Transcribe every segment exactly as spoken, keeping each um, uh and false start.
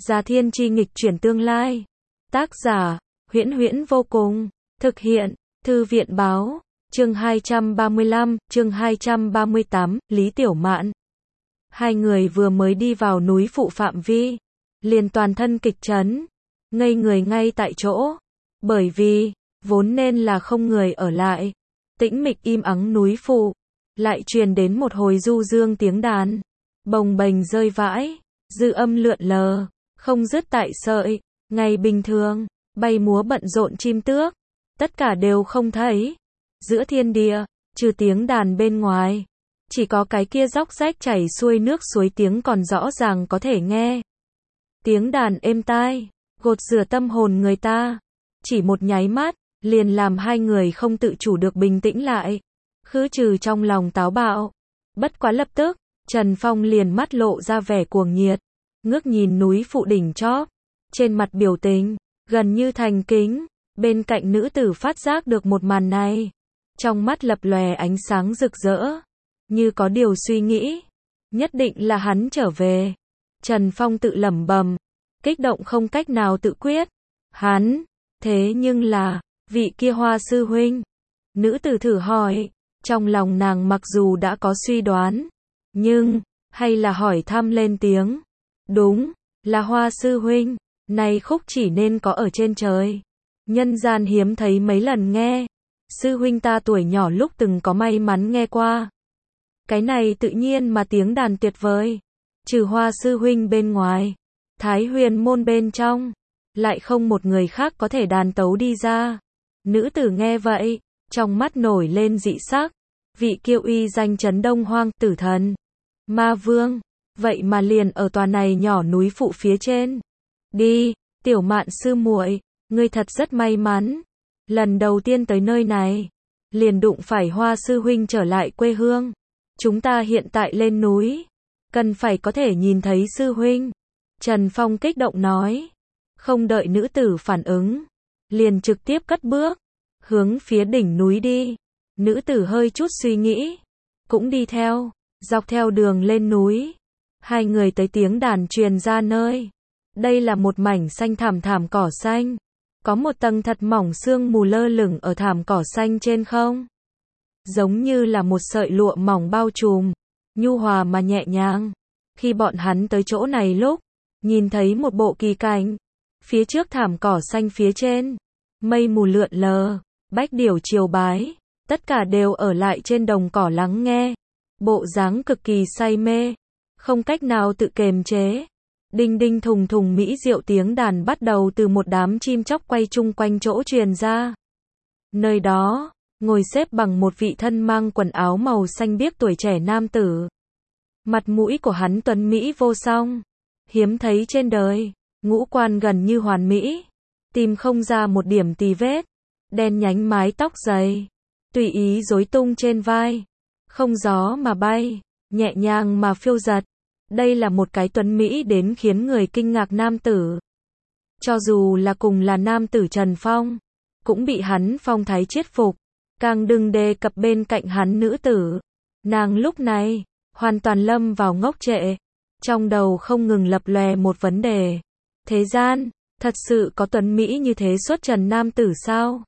Già Thiên Chi nghịch chuyển tương lai. Tác giả, Huyễn Huyễn vô cùng. Thực hiện, Thư viện báo. Chương hai trăm ba mươi lăm, chương hai trăm ba mươi tám, Lý Tiểu Mạn. Hai người vừa mới đi vào núi phụ phạm vi, liền toàn thân kịch chấn, ngây người ngay tại chỗ. Bởi vì, vốn nên là không người ở lại, tĩnh mịch im ắng núi phụ, lại truyền đến một hồi du dương tiếng đàn, bồng bềnh rơi vãi, dư âm lượn lờ, không dứt tại sợi. Ngày bình thường, bay múa bận rộn chim tước, tất cả đều không thấy. Giữa thiên địa, trừ tiếng đàn bên ngoài, chỉ có cái kia róc rách chảy xuôi nước suối tiếng còn rõ ràng có thể nghe. Tiếng đàn êm tai, gột rửa tâm hồn người ta. Chỉ một nháy mắt, liền làm hai người không tự chủ được bình tĩnh lại, khứ trừ trong lòng táo bạo. Bất quá lập tức, Trần Phong liền mắt lộ ra vẻ cuồng nhiệt, ngước nhìn núi phụ đỉnh chóp, trên mặt biểu tình gần như thành kính. Bên cạnh nữ tử phát giác được một màn này, trong mắt lập lòe ánh sáng rực rỡ, như có điều suy nghĩ. Nhất định là hắn trở về. Trần Phong tự lẩm bẩm, kích động không cách nào tự quyết. Hắn, thế nhưng là vị kia Hoa sư huynh. Nữ tử thử hỏi, trong lòng nàng mặc dù đã có suy đoán, nhưng hay là hỏi thăm lên tiếng. Đúng, là Hoa sư huynh. Này khúc chỉ nên có ở trên trời, nhân gian hiếm thấy mấy lần nghe. Sư huynh ta tuổi nhỏ lúc từng có may mắn nghe qua. Cái này tự nhiên mà tiếng đàn tuyệt vời. Trừ Hoa sư huynh bên ngoài, Thái Huyền môn bên trong, lại không một người khác có thể đàn tấu đi ra. Nữ tử nghe vậy, trong mắt nổi lên dị sắc. Vị kiêu uy danh chấn Đông Hoang Tử Thần, Ma Vương, vậy mà liền ở tòa này nhỏ núi phụ phía trên. Đi, Tiểu Mạn sư muội, ngươi thật rất may mắn. Lần đầu tiên tới nơi này, liền đụng phải Hoa sư huynh trở lại quê hương. Chúng ta hiện tại lên núi, cần phải có thể nhìn thấy sư huynh. Trần Phong kích động nói. Không đợi nữ tử phản ứng, liền trực tiếp cất bước, hướng phía đỉnh núi đi. Nữ tử hơi chút suy nghĩ, cũng đi theo. Dọc theo đường lên núi, hai người tới tiếng đàn truyền ra nơi. Đây là một mảnh xanh thảm thảm cỏ xanh, có một tầng thật mỏng sương mù lơ lửng ở thảm cỏ xanh trên không, giống như là một sợi lụa mỏng bao trùm, nhu hòa mà nhẹ nhàng. Khi bọn hắn tới chỗ này lúc, nhìn thấy một bộ kỳ cảnh. Phía trước thảm cỏ xanh phía trên, mây mù lượn lờ, bách điểu triều bái, tất cả đều ở lại trên đồng cỏ lắng nghe, bộ dáng cực kỳ say mê, không cách nào tự kềm chế. Đinh đinh thùng thùng mỹ diệu tiếng đàn bắt đầu từ một đám chim chóc quay chung quanh chỗ truyền ra. Nơi đó, ngồi xếp bằng một vị thân mang quần áo màu xanh biếc tuổi trẻ nam tử. Mặt mũi của hắn tuấn mỹ vô song, hiếm thấy trên đời, ngũ quan gần như hoàn mỹ, tìm không ra một điểm tì vết, đen nhánh mái tóc dày, tùy ý rối tung trên vai, không gió mà bay, nhẹ nhàng mà phiêu dật. Đây là một cái tuấn mỹ đến khiến người kinh ngạc nam tử. Cho dù là cùng là nam tử Trần Phong, cũng bị hắn phong thái chiết phục, càng đừng đề cập bên cạnh hắn nữ tử. Nàng lúc này, hoàn toàn lâm vào ngốc trệ, trong đầu không ngừng lập lòe một vấn đề. Thế gian, thật sự có tuấn mỹ như thế xuất trần nam tử sao?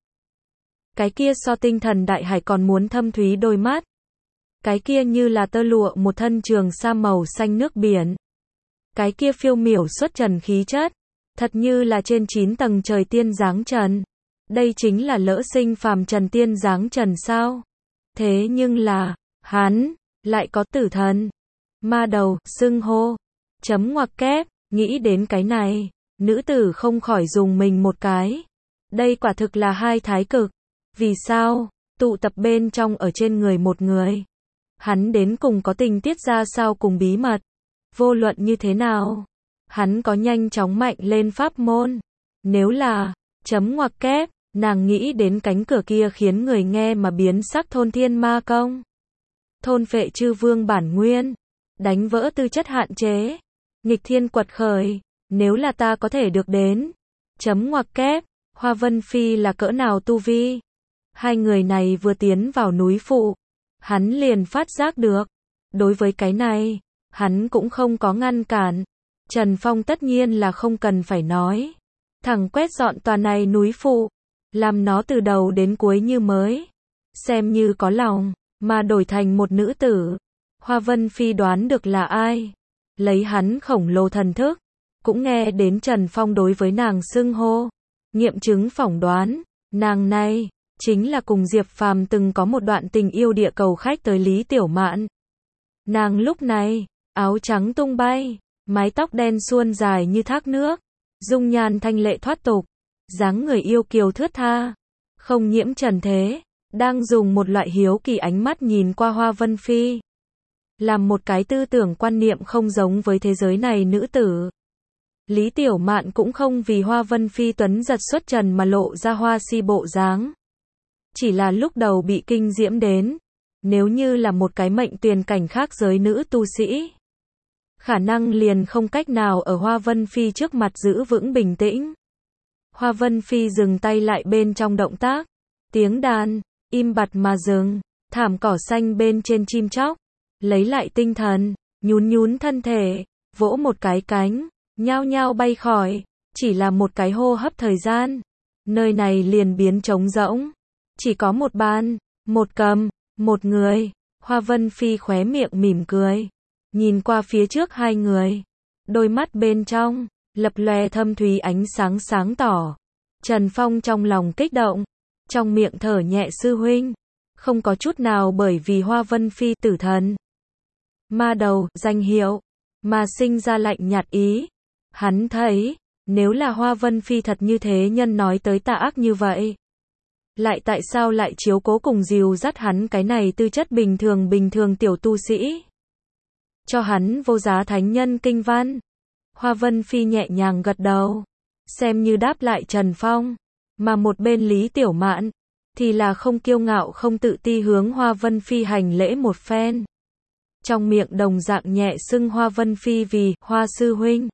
Cái kia so tinh thần đại hải còn muốn thâm thúy đôi mắt. Cái kia như là tơ lụa một thân trường sa màu xanh nước biển. Cái kia phiêu miểu xuất trần khí chất, thật như là trên chín tầng trời tiên dáng trần. Đây chính là lỡ sinh phàm trần tiên dáng trần sao? Thế nhưng là, hắn, lại có tử thần, ma đầu, xưng hô, chấm ngoặc kép. Nghĩ đến cái này, nữ tử không khỏi dùng mình một cái. Đây quả thực là hai thái cực. Vì sao, tụ tập bên trong ở trên người một người, hắn đến cùng có tình tiết ra sao cùng bí mật. Vô luận như thế nào, hắn có nhanh chóng mạnh lên pháp môn. Nếu là, chấm ngoặc kép, nàng nghĩ đến cánh cửa kia khiến người nghe mà biến sắc thôn thiên ma công. Thôn phệ chư vương bản nguyên, đánh vỡ tư chất hạn chế, nghịch thiên quật khởi. Nếu là ta có thể được đến, chấm ngoặc kép, Hoa Vân Phi là cỡ nào tu vi. Hai người này vừa tiến vào núi phụ, hắn liền phát giác được. Đối với cái này, hắn cũng không có ngăn cản. Trần Phong tất nhiên là không cần phải nói. Thẳng quét dọn tòa này núi phụ, làm nó từ đầu đến cuối như mới. Xem như có lòng, mà đổi thành một nữ tử. Hoa Vân Phi đoán được là ai. Lấy hắn khổng lồ thần thức, cũng nghe đến Trần Phong đối với nàng xưng hô. Nghiệm chứng phỏng đoán, nàng này, chính là cùng Diệp Phàm từng có một đoạn tình yêu địa cầu khách tới Lý Tiểu Mạn. Nàng lúc này, áo trắng tung bay, mái tóc đen suôn dài như thác nước, dung nhan thanh lệ thoát tục, dáng người yêu kiều thướt tha, không nhiễm trần thế, đang dùng một loại hiếu kỳ ánh mắt nhìn qua Hoa Vân Phi. Làm một cái tư tưởng quan niệm không giống với thế giới này nữ tử. Lý Tiểu Mạn cũng không vì Hoa Vân Phi tuấn giật xuất trần mà lộ ra hoa si bộ dáng. Chỉ là lúc đầu bị kinh diễm đến. Nếu như là một cái mệnh tuyền cảnh khác giới nữ tu sĩ, khả năng liền không cách nào ở Hoa Vân Phi trước mặt giữ vững bình tĩnh. Hoa Vân Phi dừng tay lại bên trong động tác. Tiếng đàn, im bặt mà dừng. Thảm cỏ xanh bên trên chim chóc. Lấy lại tinh thần, nhún nhún thân thể, vỗ một cái cánh, nhao nhao bay khỏi. Chỉ là một cái hô hấp thời gian. Nơi này liền biến trống rỗng. Chỉ có một bàn, một cầm, một người. Hoa Vân Phi khóe miệng mỉm cười. Nhìn qua phía trước hai người. Đôi mắt bên trong, lập lòe thâm thúy ánh sáng sáng tỏ. Trần Phong trong lòng kích động. Trong miệng thở nhẹ sư huynh. Không có chút nào bởi vì Hoa Vân Phi tử thần. Ma đầu, danh hiệu. Mà sinh ra lạnh nhạt ý. Hắn thấy, nếu là Hoa Vân Phi thật như thế nhân nói tới tà ác như vậy. Lại tại sao lại chiếu cố cùng dìu dắt hắn cái này tư chất bình thường bình thường tiểu tu sĩ. Cho hắn vô giá thánh nhân kinh văn. Hoa Vân Phi nhẹ nhàng gật đầu. Xem như đáp lại Trần Phong. Mà một bên Lý Tiểu Mạn, thì là không kiêu ngạo không tự ti hướng Hoa Vân Phi hành lễ một phen. Trong miệng đồng dạng nhẹ xưng Hoa Vân Phi vì Hoa sư huynh.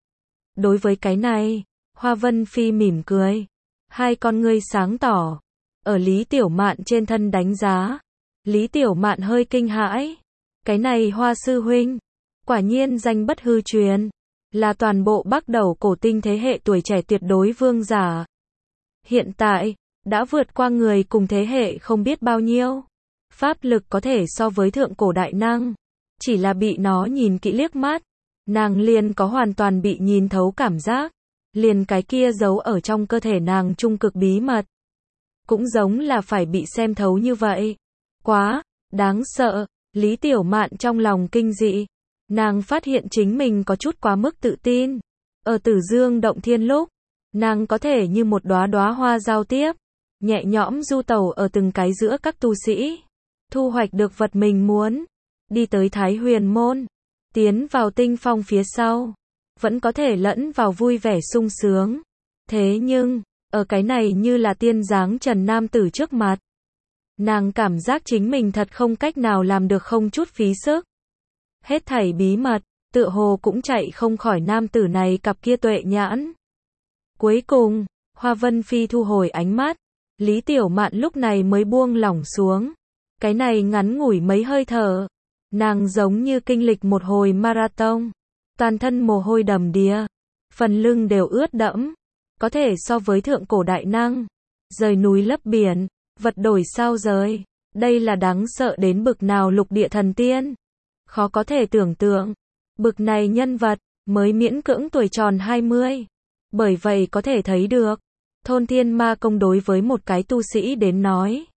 Đối với cái này, Hoa Vân Phi mỉm cười. Hai con ngươi sáng tỏ. Ở Lý Tiểu Mạn trên thân đánh giá. Lý Tiểu Mạn hơi kinh hãi. Cái này Hoa sư huynh, quả nhiên danh bất hư truyền. Là toàn bộ Bắc Đầu cổ tinh thế hệ tuổi trẻ tuyệt đối vương giả. Hiện tại, đã vượt qua người cùng thế hệ không biết bao nhiêu. Pháp lực có thể so với thượng cổ đại năng. Chỉ là bị nó nhìn kỹ liếc mắt. Nàng liền có hoàn toàn bị nhìn thấu cảm giác. Liền cái kia giấu ở trong cơ thể nàng trung cực bí mật. Cũng giống là phải bị xem thấu như vậy. Quá, đáng sợ. Lý Tiểu Mạn trong lòng kinh dị. Nàng phát hiện chính mình có chút quá mức tự tin. Ở Tử Dương Động Thiên lúc, nàng có thể như một đóa đóa hoa giao tiếp. Nhẹ nhõm du tẩu ở từng cái giữa các tu sĩ. Thu hoạch được vật mình muốn. Đi tới Thái Huyền Môn. Tiến vào Tinh Phong phía sau. Vẫn có thể lẫn vào vui vẻ sung sướng. Thế nhưng, ở cái này như là tiên dáng trần nam tử trước mặt. Nàng cảm giác chính mình thật không cách nào làm được không chút phí sức. Hết thảy bí mật, tựa hồ cũng chạy không khỏi nam tử này cặp kia tuệ nhãn. Cuối cùng, Hoa Vân Phi thu hồi ánh mắt. Lý Tiểu Mạn lúc này mới buông lỏng xuống. Cái này ngắn ngủi mấy hơi thở. Nàng giống như kinh lịch một hồi marathon. Toàn thân mồ hôi đầm đìa. Phần lưng đều ướt đẫm. Có thể so với thượng cổ đại năng. Rời núi lấp biển. Vật đổi sao rời. Đây là đáng sợ đến bực nào lục địa thần tiên. Khó có thể tưởng tượng. Bực này nhân vật, mới miễn cưỡng tuổi tròn hai mươi. Bởi vậy có thể thấy được. Thôn thiên ma công đối với một cái tu sĩ đến nói.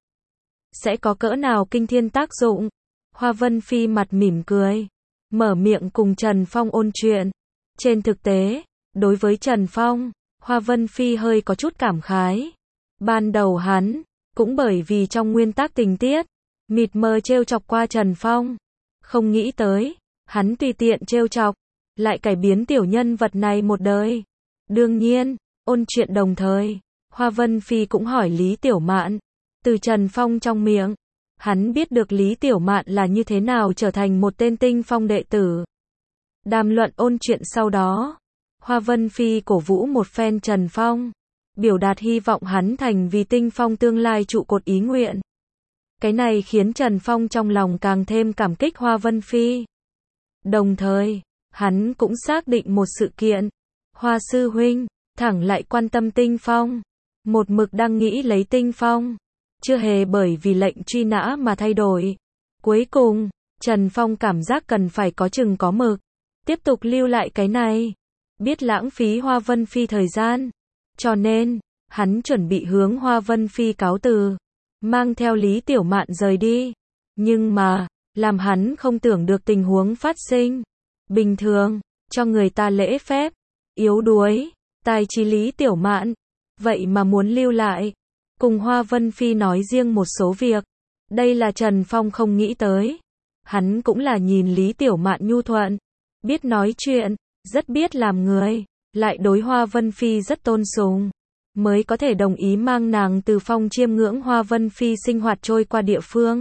Sẽ có cỡ nào kinh thiên tác dụng. Hoa Vân Phi mặt mỉm cười. Mở miệng cùng Trần Phong ôn chuyện. Trên thực tế, đối với Trần Phong, Hoa Vân Phi hơi có chút cảm khái. Ban đầu hắn, cũng bởi vì trong nguyên tắc tình tiết, mịt mờ trêu chọc qua Trần Phong. Không nghĩ tới, hắn tùy tiện trêu chọc, lại cải biến tiểu nhân vật này một đời. Đương nhiên, ôn chuyện đồng thời, Hoa Vân Phi cũng hỏi Lý Tiểu Mạn. Từ Trần Phong trong miệng, hắn biết được Lý Tiểu Mạn là như thế nào trở thành một tên Tinh Phong đệ tử. Đàm luận ôn chuyện sau đó, Hoa Vân Phi cổ vũ một phen Trần Phong, biểu đạt hy vọng hắn thành vì Tinh Phong tương lai trụ cột ý nguyện. Cái này khiến Trần Phong trong lòng càng thêm cảm kích Hoa Vân Phi. Đồng thời, Hắn cũng xác định một sự kiện. Hoa sư huynh, thẳng lại quan tâm Tinh Phong. Một mực đang nghĩ lấy Tinh Phong. Chưa hề bởi vì lệnh truy nã mà thay đổi. Cuối cùng, Trần Phong cảm giác cần phải có chừng có mực. Tiếp tục lưu lại cái này. Biết lãng phí Hoa Vân Phi thời gian. Cho nên, hắn chuẩn bị hướng Hoa Vân Phi cáo từ. Mang theo Lý Tiểu Mạn rời đi. Nhưng mà, làm hắn không tưởng được tình huống phát sinh. Bình thường, cho người ta lễ phép. Yếu đuối, tài trí Lý Tiểu Mạn. Vậy mà muốn lưu lại. Cùng Hoa Vân Phi nói riêng một số việc. Đây là Trần Phong không nghĩ tới. Hắn cũng là nhìn Lý Tiểu Mạn nhu thuận. Biết nói chuyện, rất biết làm người. Lại đối Hoa Vân Phi rất tôn sùng. Mới có thể đồng ý mang nàng từ Phong chiêm ngưỡng Hoa Vân Phi sinh hoạt trôi qua địa phương.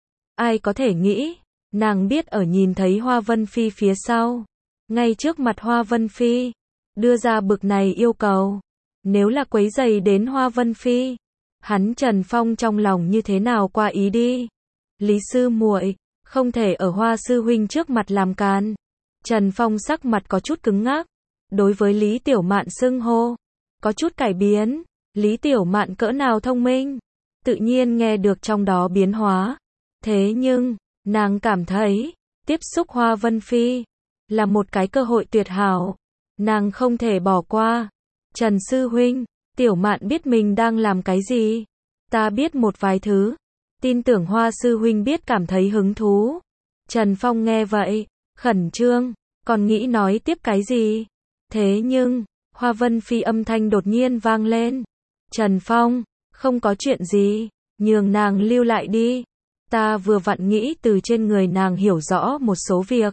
Ai có thể nghĩ, nàng biết ở nhìn thấy Hoa Vân Phi phía sau. Ngay trước mặt Hoa Vân Phi. Đưa ra bực này yêu cầu. Nếu là quấy rầy đến Hoa Vân Phi. Hắn Trần Phong trong lòng như thế nào qua ý đi. Lý sư muội, không thể ở Hoa sư huynh trước mặt làm càn. Trần Phong sắc mặt có chút cứng ngắc. Đối với Lý Tiểu Mạn xưng hô. Có chút cải biến. Lý Tiểu Mạn cỡ nào thông minh. Tự nhiên nghe được trong đó biến hóa. Thế nhưng, nàng cảm thấy, tiếp xúc Hoa Vân Phi, là một cái cơ hội tuyệt hảo. Nàng không thể bỏ qua. Trần sư huynh, Tiểu Mạn biết mình đang làm cái gì. Ta biết một vài thứ. Tin tưởng Hoa sư huynh biết cảm thấy hứng thú. Trần Phong nghe vậy, khẩn trương, còn nghĩ nói tiếp cái gì. Thế nhưng, Hoa Vân Phi âm thanh đột nhiên vang lên. Trần Phong, không có chuyện gì, nhường nàng lưu lại đi. Ta vừa vặn nghĩ từ trên người nàng hiểu rõ một số việc.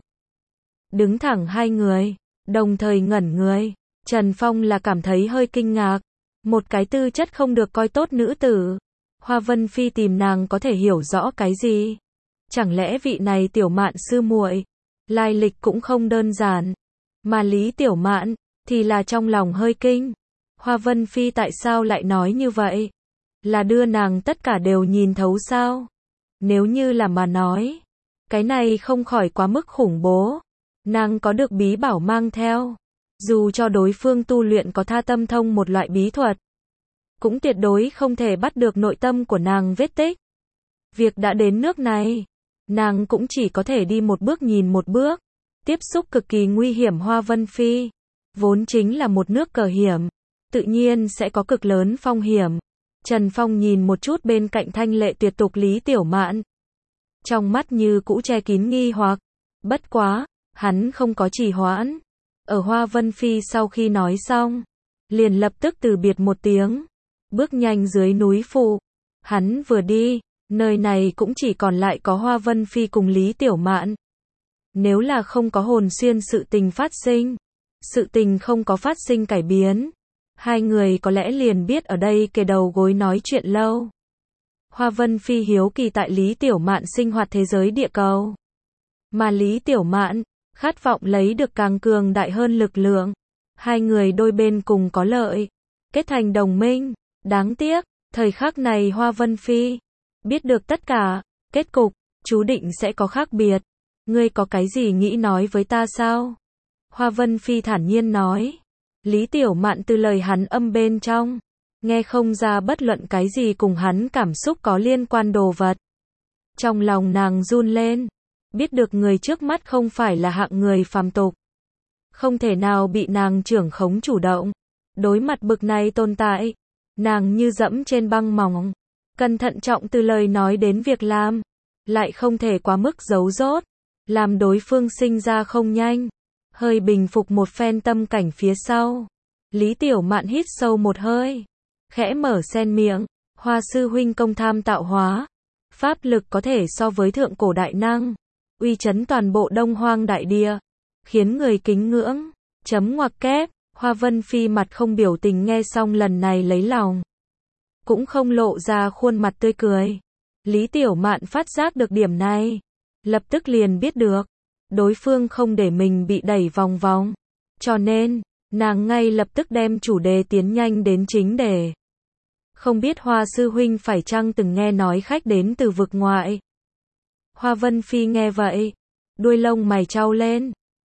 Đứng thẳng hai người, đồng thời ngẩn người. Trần Phong là cảm thấy hơi kinh ngạc. Một cái tư chất không được coi tốt nữ tử. Hoa Vân Phi tìm nàng có thể hiểu rõ cái gì? Chẳng lẽ vị này Tiểu Mạn sư muội, lai lịch cũng không đơn giản. Mà Lý Tiểu Mạn, thì là trong lòng hơi kinh. Hoa Vân Phi tại sao lại nói như vậy? Là đưa nàng tất cả đều nhìn thấu sao? Nếu như là mà nói, cái này không khỏi quá mức khủng bố. Nàng có được bí bảo mang theo. Dù cho đối phương tu luyện có tha tâm thông một loại bí thuật, cũng tuyệt đối không thể bắt được nội tâm của nàng vết tích. Việc đã đến nước này, nàng cũng chỉ có thể đi một bước nhìn một bước. Tiếp xúc cực kỳ nguy hiểm Hoa Vân Phi. Vốn chính là một nước cờ hiểm. Tự nhiên sẽ có cực lớn phong hiểm. Trần Phong nhìn một chút bên cạnh thanh lệ tuyệt tục Lý Tiểu Mạn. Trong mắt như cũ che kín nghi hoặc. Bất quá, hắn không có trì hoãn. Ở Hoa Vân Phi sau khi nói xong, liền lập tức từ biệt một tiếng. Bước nhanh dưới núi phụ. Hắn vừa đi, nơi này cũng chỉ còn lại có Hoa Vân Phi cùng Lý Tiểu Mạn. Nếu là không có hồn xuyên sự tình phát sinh, sự tình không có phát sinh cải biến, hai người có lẽ liền biết ở đây kề đầu gối nói chuyện lâu. Hoa Vân Phi hiếu kỳ tại Lý Tiểu Mạn sinh hoạt thế giới địa cầu. Mà Lý Tiểu Mạn, khát vọng lấy được càng cường đại hơn lực lượng. Hai người đôi bên cùng có lợi, kết thành đồng minh. Đáng tiếc, thời khắc này Hoa Vân Phi biết được tất cả, kết cục, chú định sẽ có khác biệt. Ngươi có cái gì nghĩ nói với ta sao? Hoa Vân Phi thản nhiên nói. Lý Tiểu Mạn từ lời hắn âm bên trong, nghe không ra bất luận cái gì cùng hắn cảm xúc có liên quan đồ vật. Trong lòng nàng run lên, biết được người trước mắt không phải là hạng người phàm tục. Không thể nào bị nàng trưởng khống chủ động. Đối mặt bực này tồn tại, nàng như dẫm trên băng mỏng. Cẩn thận trọng từ lời nói đến việc làm, lại không thể quá mức giấu dốt, làm đối phương sinh ra không nhanh. Hơi bình phục một phen tâm cảnh phía sau, Lý Tiểu Mạn hít sâu một hơi, khẽ mở sen miệng. Hoa sư huynh công tham tạo hóa, pháp lực có thể so với thượng cổ đại năng, uy chấn toàn bộ Đông Hoang đại địa, khiến người kính ngưỡng. Chấm ngoặc kép. Hoa Vân Phi mặt không biểu tình nghe xong lần này lấy lòng, cũng không lộ ra khuôn mặt tươi cười. Lý Tiểu Mạn phát giác được điểm này, lập tức liền biết được đối phương không để mình bị đẩy vòng vòng, cho nên nàng ngay lập tức đem chủ đề tiến nhanh đến chính đề. Không biết Hoa sư huynh phải chăng từng nghe nói khách đến từ vực ngoại? Hoa Vân Phi nghe vậy, đuôi lông mày chau lên.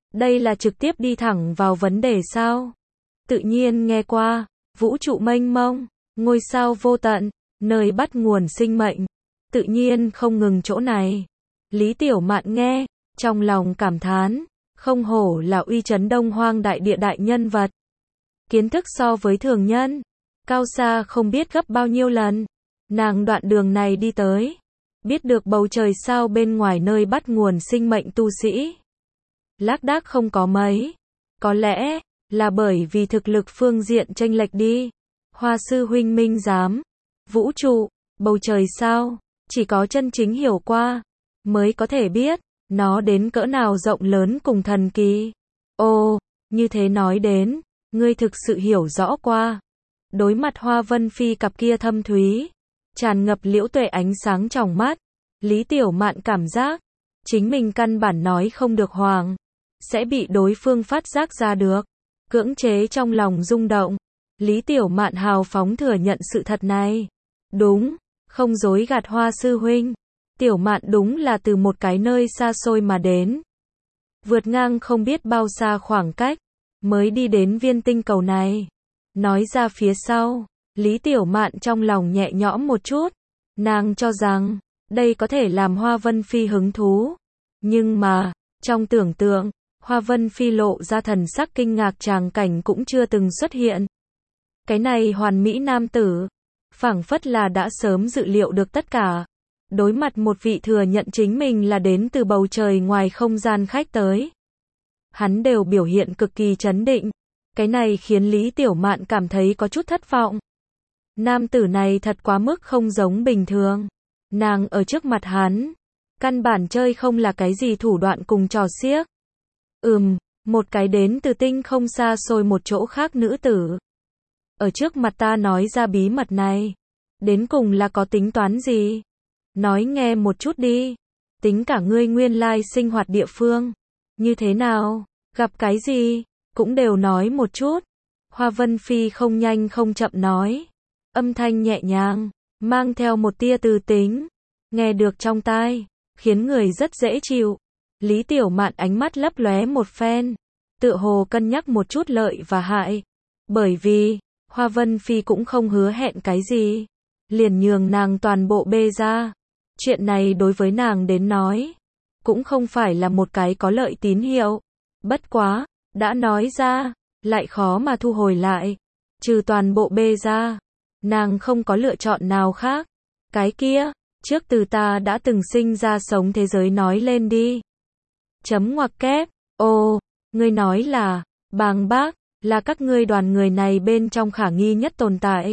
Đây là trực tiếp đi thẳng vào vấn đề sao? Tự nhiên nghe qua, vũ trụ mênh mông, ngôi sao vô tận, nơi bắt nguồn sinh mệnh, tự nhiên không ngừng chỗ này. Lý Tiểu Mạn nghe, trong lòng cảm thán, không hổ là uy chấn Đông Hoang đại địa đại nhân vật. Kiến thức so với thường nhân, cao xa không biết gấp bao nhiêu lần. Nàng đoạn đường này đi tới, biết được bầu trời sao bên ngoài nơi bắt nguồn sinh mệnh tu sĩ. Lác đác không có mấy. Có lẽ, là bởi vì thực lực phương diện chênh lệch đi. Hoa sư huynh minh giám, vũ trụ, bầu trời sao, chỉ có chân chính hiểu qua, mới có thể biết, nó đến cỡ nào rộng lớn cùng thần kỳ. Ồ, như thế nói đến, ngươi thực sự hiểu rõ qua. Đối mặt Hoa Vân Phi cặp kia thâm thúy, tràn ngập liễu tuệ ánh sáng trong mắt, Lý Tiểu Mạn cảm giác, chính mình căn bản nói không được hoàng, sẽ bị đối phương phát giác ra được. Cưỡng chế trong lòng rung động, Lý Tiểu Mạn hào phóng thừa nhận sự thật này. Đúng, không dối gạt Hoa sư huynh. Tiểu Mạn đúng là từ một cái nơi xa xôi mà đến. Vượt ngang không biết bao xa khoảng cách, mới đi đến viên tinh cầu này. Nói ra phía sau, Lý Tiểu Mạn trong lòng nhẹ nhõm một chút. Nàng cho rằng, đây có thể làm Hoa Vân Phi hứng thú. Nhưng mà, trong tưởng tượng, Hoa Vân Phi lộ ra thần sắc kinh ngạc tràng cảnh cũng chưa từng xuất hiện. Cái này hoàn mỹ nam tử, phảng phất là đã sớm dự liệu được tất cả. Đối mặt một vị thừa nhận chính mình là đến từ bầu trời ngoài không gian khách tới, hắn đều biểu hiện cực kỳ trấn định. Cái này khiến Lý Tiểu Mạn cảm thấy có chút thất vọng. Nam tử này thật quá mức không giống bình thường. Nàng ở trước mặt hắn, căn bản chơi không là cái gì thủ đoạn cùng trò xiếc. Ừm, một cái đến từ tinh không xa xôi một chỗ khác nữ tử. Ở trước mặt ta nói ra bí mật này, đến cùng là có tính toán gì? Nói nghe một chút đi. Tính cả ngươi nguyên lai sinh hoạt địa phương. Như thế nào? Gặp cái gì? Cũng đều nói một chút. Hoa Vân Phi không nhanh không chậm nói. Âm thanh nhẹ nhàng, mang theo một tia từ tính. Nghe được trong tai, khiến người rất dễ chịu. Lý Tiểu Mạn ánh mắt lấp lóe một phen. Tựa hồ cân nhắc một chút lợi và hại. Bởi vì, Hoa Vân Phi cũng không hứa hẹn cái gì. Liền nhường nàng toàn bộ bê ra. Chuyện này đối với nàng đến nói, cũng không phải là một cái có lợi tín hiệu. Bất quá, đã nói ra, lại khó mà thu hồi lại. Trừ toàn bộ bê ra, nàng không có lựa chọn nào khác. Cái kia, trước từ ta đã từng sinh ra sống thế giới nói lên đi. Chấm ngoặc kép, ồ, ngươi nói là, Bàng Bác, là các ngươi đoàn người này bên trong khả nghi nhất tồn tại.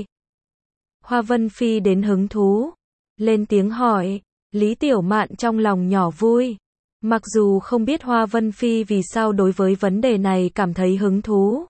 Hoa Vân Phi đến hứng thú, lên tiếng hỏi. Lý Tiểu Mạn trong lòng nhỏ vui. Mặc dù không biết Hoa Vân Phi vì sao đối với vấn đề này cảm thấy hứng thú.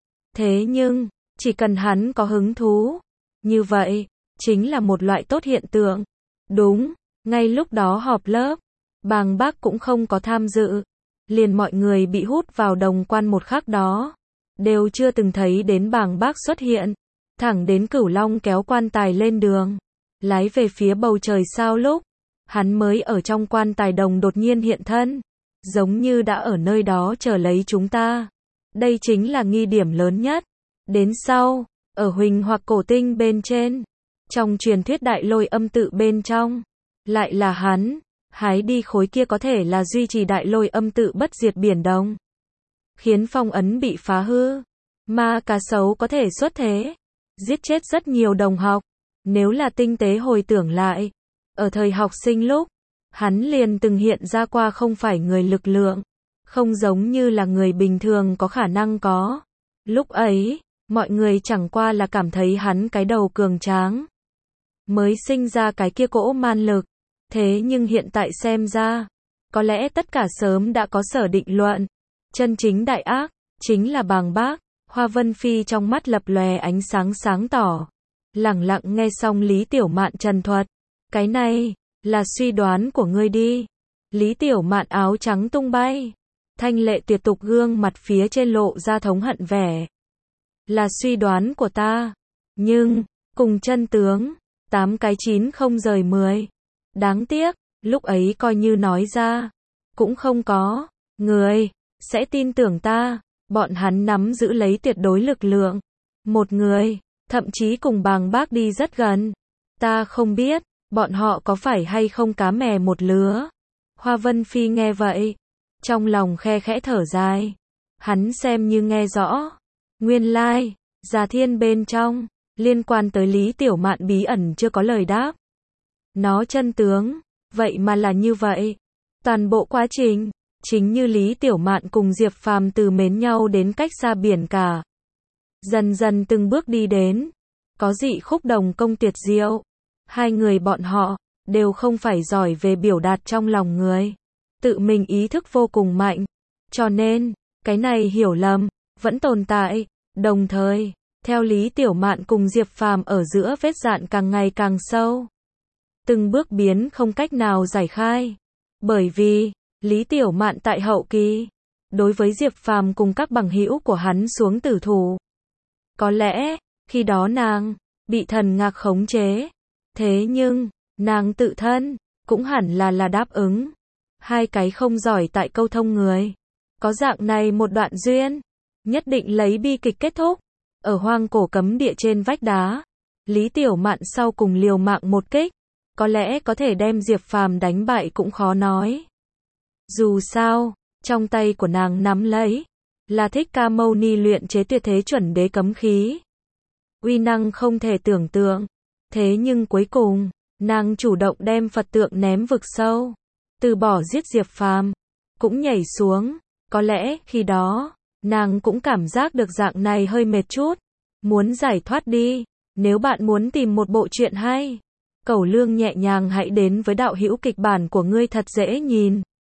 Thế nhưng, chỉ cần hắn có hứng thú, như vậy, chính là một loại tốt hiện tượng. Đúng, ngay lúc đó họp lớp, Bàng Bác cũng không có tham dự. Liền mọi người bị hút vào đồng quan một khắc đó, đều chưa từng thấy đến Bàng Bác xuất hiện. Thẳng đến Cửu Long kéo quan tài lên đường, lái về phía bầu trời sao lúc hắn mới ở trong quan tài đồng đột nhiên hiện thân, giống như đã ở nơi đó chờ lấy chúng ta. Đây chính là nghi điểm lớn nhất. Đến sau, ở Huỳnh hoặc cổ tinh bên trên, trong truyền thuyết đại lôi âm tự bên trong, lại là hắn, hái đi khối kia có thể là duy trì đại lôi âm tự bất diệt biển đông. Khiến phong ấn bị phá hư, ma cá sấu có thể xuất thế, giết chết rất nhiều đồng học. Nếu là tinh tế hồi tưởng lại, ở thời học sinh lúc, hắn liền từng hiện ra qua không phải người lực lượng, không giống như là người bình thường có khả năng có. Lúc ấy, mọi người chẳng qua là cảm thấy hắn cái đầu cường tráng, mới sinh ra cái kia cỗ man lực. Thế nhưng hiện tại xem ra, có lẽ tất cả sớm đã có sở định luận. Chân chính đại ác, chính là Bàng Bác. Hoa Vân Phi trong mắt lập lòe ánh sáng sáng tỏ. Lẳng lặng nghe xong Lý Tiểu Mạn trần thuật. Cái này, là suy đoán của ngươi đi. Lý Tiểu Mạn áo trắng tung bay. Thanh lệ tuyệt tục gương mặt phía trên lộ ra thống hận vẻ. Là suy đoán của ta. Nhưng, cùng chân tướng, tám cái chín không rời mười. Đáng tiếc, lúc ấy coi như nói ra, cũng không có người sẽ tin tưởng ta, bọn hắn nắm giữ lấy tuyệt đối lực lượng. Một người, thậm chí cùng bàng bác đi rất gần. Ta không biết, bọn họ có phải hay không cá mè một lứa. Hoa Vân Phi nghe vậy, trong lòng khe khẽ thở dài. Hắn xem như nghe rõ. Nguyên lai, Già Thiên bên trong, liên quan tới Lý Tiểu Mạn bí ẩn chưa có lời đáp. Nó chân tướng, vậy mà là như vậy. Toàn bộ quá trình, chính như Lý Tiểu Mạn cùng Diệp Phàm từ mến nhau đến cách xa biển cả. Dần dần từng bước đi đến, có dị khúc đồng công tuyệt diệu. Hai người bọn họ, đều không phải giỏi về biểu đạt trong lòng người. Tự mình ý thức vô cùng mạnh. Cho nên, cái này hiểu lầm, vẫn tồn tại. Đồng thời, theo Lý Tiểu Mạn cùng Diệp Phàm ở giữa vết dạn càng ngày càng sâu. Từng bước biến không cách nào giải khai. Bởi vì, Lý Tiểu Mạn tại hậu kỳ, đối với Diệp Phàm cùng các bằng hữu của hắn xuống tử thủ. Có lẽ, khi đó nàng, bị thần ngạc khống chế. Thế nhưng, nàng tự thân, cũng hẳn là là đáp ứng. Hai cái không giỏi tại câu thông người. Có dạng này một đoạn duyên, nhất định lấy bi kịch kết thúc. Ở hoang cổ cấm địa trên vách đá, Lý Tiểu Mạn sau cùng liều mạng một kích. Có lẽ có thể đem Diệp Phàm đánh bại cũng khó nói. Dù sao, trong tay của nàng nắm lấy, là Thích Ca Mâu Ni luyện chế tuyệt thế chuẩn đế cấm khí. Uy năng không thể tưởng tượng. Thế nhưng cuối cùng, nàng chủ động đem Phật tượng ném vực sâu. Từ bỏ giết Diệp Phàm, cũng nhảy xuống. Có lẽ, khi đó, nàng cũng cảm giác được dạng này hơi mệt chút. Muốn giải thoát đi. Nếu bạn muốn tìm một bộ truyện hay, Cẩu Lương nhẹ nhàng hãy đến với đạo hữu kịch bản của ngươi thật dễ nhìn.